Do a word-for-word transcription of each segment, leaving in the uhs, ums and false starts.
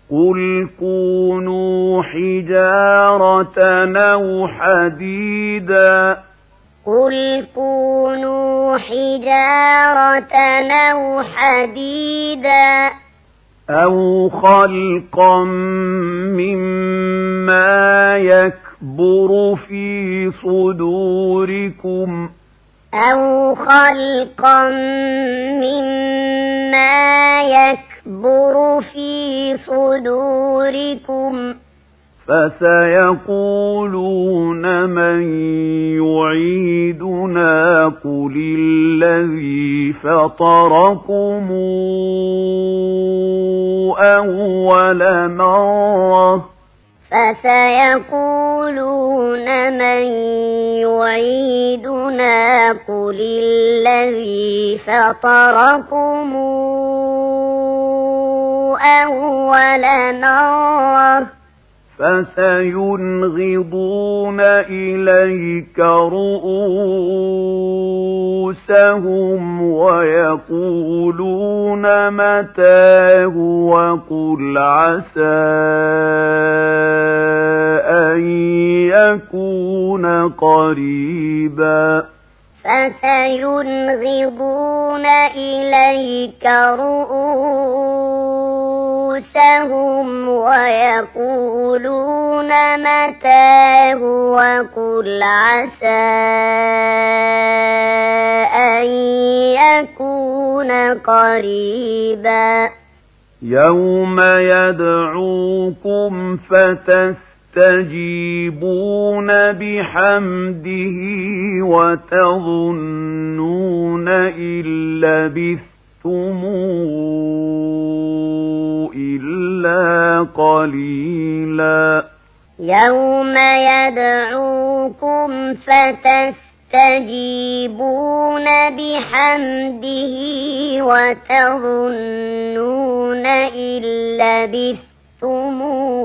قل كونوا حجارة أو حديدا قل كونوا حجارة أو حديدا أو خلقا مما يكبر في صدوركم أو خلقا مما يكبر في صدوركم فسيقولون من يعيدنا قل الذي فطركم أول مرة فسيقولون من يعيدنا قل الذي فطركم أول مرة فسينغضون إليك رؤوسهم ويقولون متاه وقل عسى أن يكون قريبا فسينغضون إليك رؤوسهم ويقولون متاه وقل عسى أن يكون قريبا يوم يدعوكم فتستجيبون بحمده وتظنون إن لبثتم إلا قليلا يوم يدعوكم فتستجيبون بحمده وتظنون إن لبثتم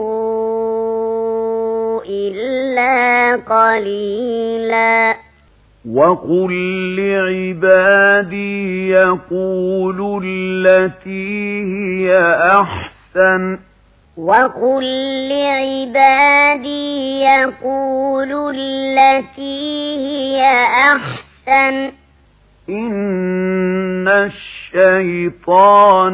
إلا قليلا وقل لعبادي يقولوا التي هي أحسن وقل لعبادي يقولوا التي هي أحسن إن الشيطان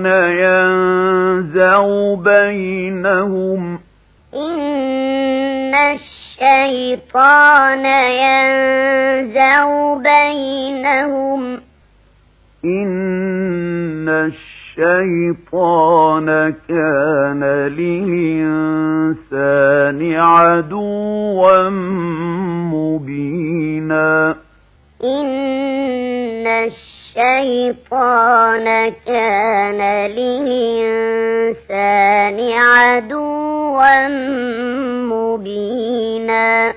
ينزغ بينهم إن الشيطان ينزغ بينهم إن الشيطان كان للإنسان عدوا مبينا إن الشيطان كان للإنسان عدوا مبينا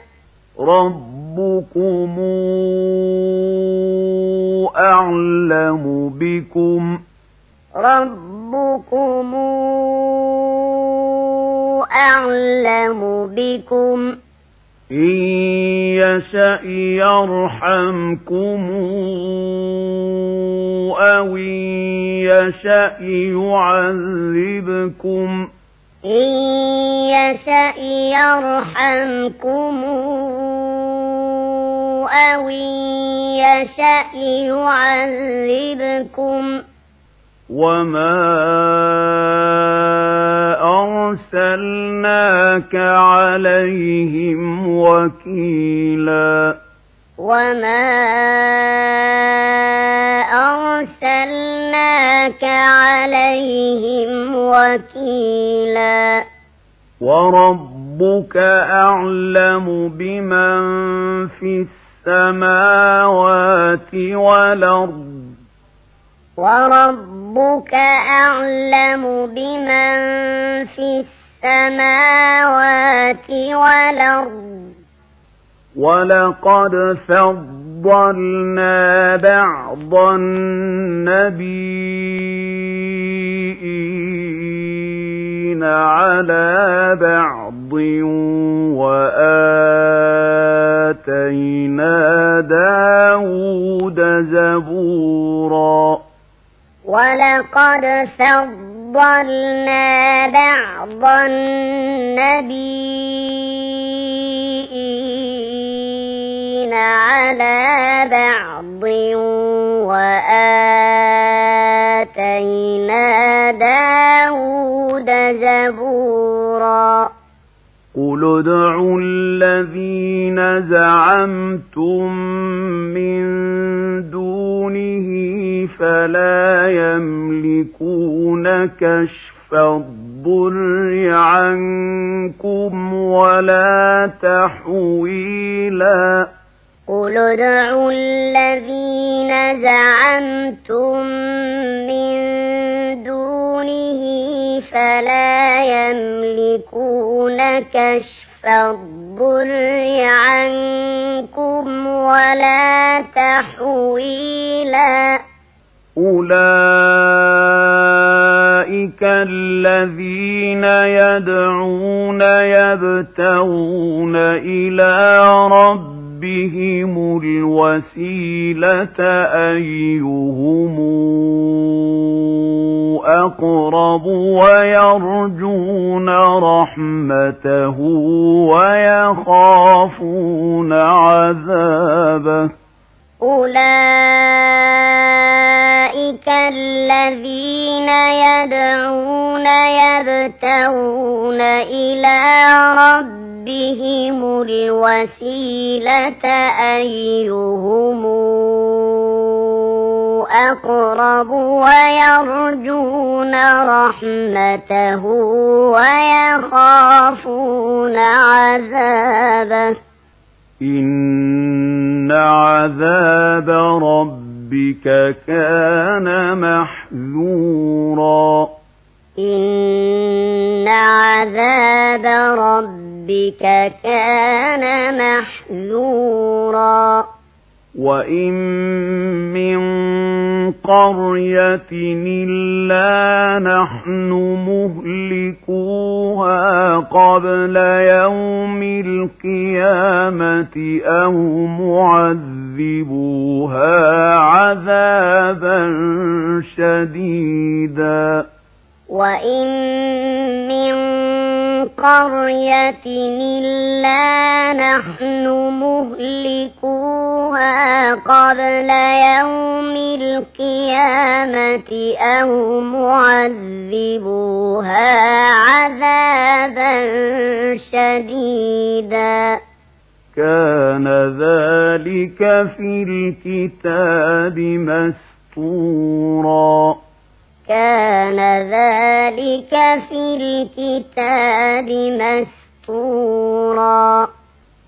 ربكم أعلم بكم ربكم أعلم بكم إن يشأ يرحمكم أو إن يشأ يعذبكم إن يشأ يرحمكم أو إن يشأ يعذبكم وما أرسلناك عليهم وكيلا وما أرسلناك عليهم وكيلا وربك أعلم بمن في السماوات والأرض وربك أعلم بمن في السماوات والأرض ولقد فضلنا بعض النبيين على بعض وآتينا داود زبورا ولقد فضلنا فضلنا بعض النبيين على بعض وآتينا داود زبورا قل ادعوا الذين زعمتم من دونه فلا يملكون كشف الضر عنكم ولا تحويلا قل ادعوا الذين زعمتم من دونه فلا يملكون كشف الضر عنكم ولا تحويلا أولئك الذين يدعون يبتغون إلى ربهم الوسيلة أيهم أقرب ويرجون رحمته ويخافون عذابه أولئك الذين يدعون يبتغون إلى ربهم الوسيلة أيهم أقرب ويرجون رحمته ويخافون عذابه إن عذاب ربك كان محذورا إن عذاب ربك كان محذورا وإن من قرية إلا نحن مهلكوها قبل يوم القيامة أو معذبوها عذابا شديدا وإن من قرية إلا نحن مهلكوها قبل يوم القيامة أو معذبوها عذابا شديدا كان ذلك في الكتاب مسطورا كان ذلك في الكتاب مسطورا